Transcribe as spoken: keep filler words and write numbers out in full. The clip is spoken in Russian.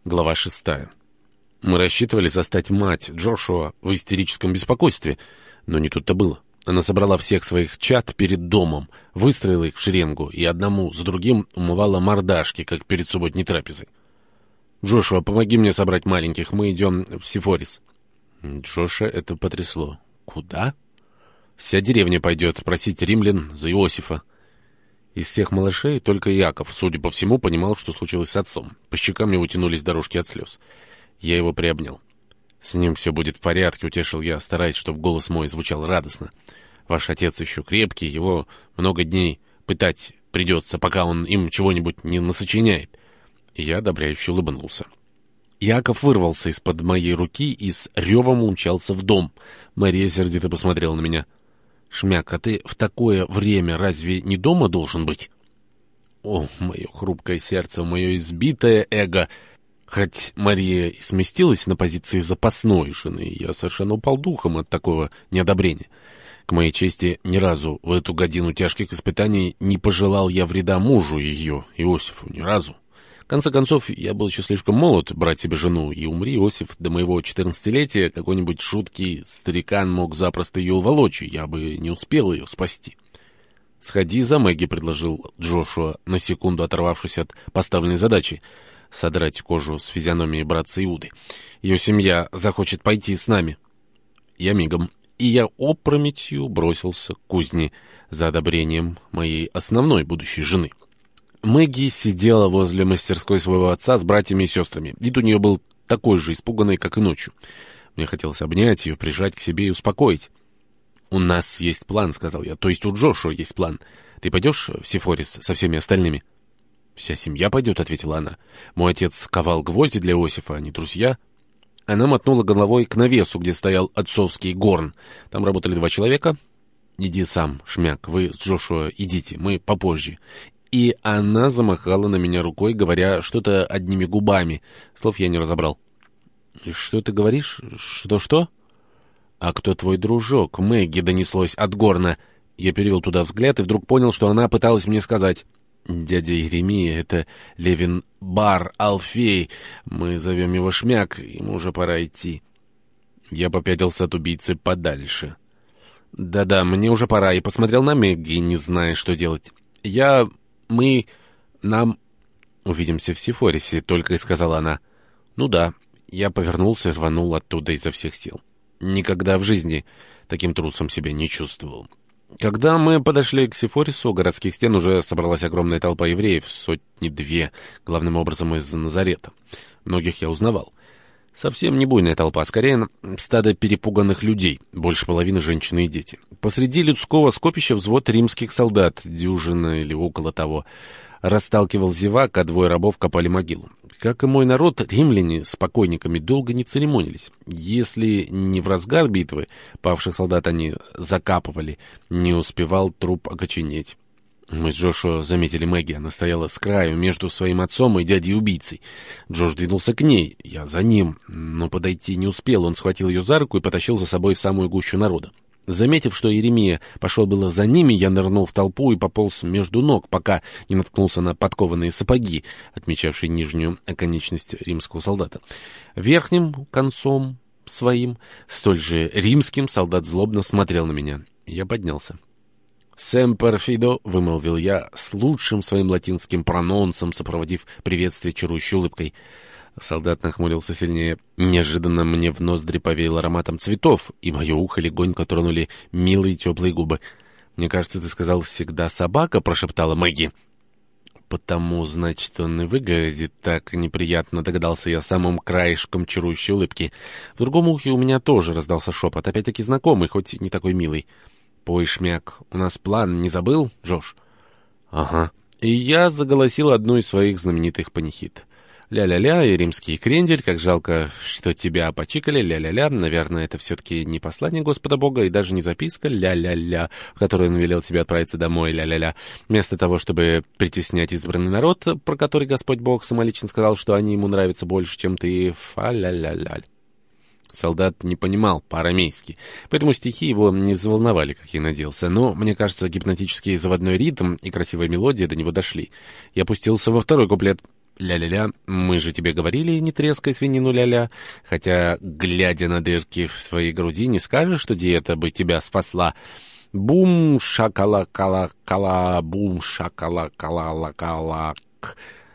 Глава шестая. Мы рассчитывали застать мать Джошуа в истерическом беспокойстве, но не тут-то было. Она собрала всех своих чад перед домом, выстроила их в шеренгу и одному за другим умывала мордашки, как перед субботней трапезой. «Джошуа, помоги мне собрать маленьких, мы идем в Сифорис». Джоша это потрясло. «Куда?» «Вся деревня пойдет просить римлян за Иосифа». Из всех малышей только Иаков, судя по всему, понимал, что случилось с отцом. По щекам его тянулись дорожки от слез. Я его приобнял. «С ним все будет в порядке», — утешил я, стараясь, чтобы голос мой звучал радостно. «Ваш отец еще крепкий, его много дней пытать придется, пока он им чего-нибудь не насочиняет». И я одобряюще улыбнулся. Иаков вырвался из-под моей руки и с ревом умчался в дом. Мария сердито посмотрела на меня. «Шмяк, а ты в такое время разве не дома должен быть?» О, мое хрупкое сердце, мое избитое эго! Хоть Мария и сместилась на позиции запасной жены, я совершенно упал духом от такого неодобрения. К моей чести, ни разу в эту годину тяжких испытаний не пожелал я вреда мужу ее, Иосифу, ни разу. В конце концов, я был еще слишком молод брать себе жену, и умри Иосиф до моего четырнадцатилетия, какой-нибудь шуткий старикан мог запросто ее уволочь, и я бы не успел ее спасти. «Сходи за Мэгги», — предложил Джошуа, на секунду оторвавшись от поставленной задачи — содрать кожу с физиономии братца Иуды. «Ее семья захочет пойти с нами». Я мигом, и я опрометью бросился к кузне за одобрением моей основной будущей жены. Мэгги сидела возле мастерской своего отца с братьями и сестрами. Вид у нее был такой же испуганный, как и ночью. Мне хотелось обнять ее, прижать к себе и успокоить. «У нас есть план», — сказал я, — «то есть у Джошуа есть план. Ты пойдешь в Сифорис со всеми остальными?» «Вся семья пойдет», — ответила она. «Мой отец ковал гвозди для Иосифа, они друзья». Она мотнула головой к навесу, где стоял отцовский горн. Там работали два человека. «Иди сам, Шмяк, вы с Джошуа идите, мы попозже». И она замахала на меня рукой, говоря что-то одними губами. Слов я не разобрал. «Что ты говоришь? Что-что?» «А кто твой дружок?» Мэгги донеслось от горна. Я перевел туда взгляд и вдруг понял, что она пыталась мне сказать. «Дядя Еремия, это Левин Бар Алфей. Мы зовем его Шмяк, ему уже пора идти». Я попятился от убийцы подальше. «Да-да, мне уже пора», и посмотрел на Мэгги, не зная, что делать. «Я... мы... нам... увидимся в Сифорисе», — только и сказала она. «Ну да». Я повернулся и рванул оттуда изо всех сил. Никогда в жизни таким трусом себя не чувствовал. Когда мы подошли к Сифорису, у городских стен уже собралась огромная толпа евреев, сотни-две, главным образом из Назарета. Многих я узнавал. Совсем не буйная толпа, скорее стадо перепуганных людей, больше половины женщины и дети. Посреди людского скопища взвод римских солдат, дюжина или около того, расталкивал зевак, а двое рабов копали могилу. Как и мой народ, римляне с покойниками долго не церемонились. Если не в разгар битвы павших солдат они закапывали, не успевал труп окоченеть. Мы с Джошуа заметили Мэгги. Она стояла с краю между своим отцом и дядей-убийцей. Джош двинулся к ней, я за ним, но подойти не успел. Он схватил ее за руку и потащил за собой в самую гущу народа. Заметив, что Иеремия пошел было за ними, я нырнул в толпу и пополз между ног, пока не наткнулся на подкованные сапоги, отмечавшие нижнюю оконечность римского солдата. Верхним концом своим, столь же римским, солдат злобно смотрел на меня. Я поднялся. «Семпер фидо», — вымолвил я с лучшим своим латинским прононсом, сопроводив приветствие чарующей улыбкой. Солдат нахмурился сильнее. Неожиданно мне в ноздри повеяло ароматом цветов, и мое ухо легонько тронули милые теплые губы. «Мне кажется, ты сказал всегда собака», — прошептала Мэгги. «Потому, значит, он и выглядит так неприятно», — догадался я самым краешком чарующей улыбки. В другом ухе у меня тоже раздался шепот, опять-таки знакомый, хоть и не такой милый. «Пой, Шмяк, у нас план, не забыл, Джош?» «Ага». И я заголосил одну из своих знаменитых панихид. Ля-ля-ля и римский крендель, как жалко, что тебя опочикали, ля-ля-ля. Наверное, это все-таки не послание Господа Бога и даже не записка, ля-ля-ля, в которой он велел тебе отправиться домой, ля-ля-ля. Вместо того, чтобы притеснять избранный народ, про который Господь Бог самолично сказал, что они ему нравятся больше, чем ты, фа-ля-ля-ля. Солдат не понимал по-арамейски, поэтому стихи его не заволновали, как я надеялся. Но, мне кажется, гипнотический заводной ритм и красивая мелодия до него дошли. Я опустился во второй куплет. Ля-ля-ля, мы же тебе говорили, не трескай свинину ля-ля. Хотя, глядя на дырки в своей груди, не скажешь, что диета бы тебя спасла. Бум, шакала-кала-кала, бум, шакала-кала-ла-кала.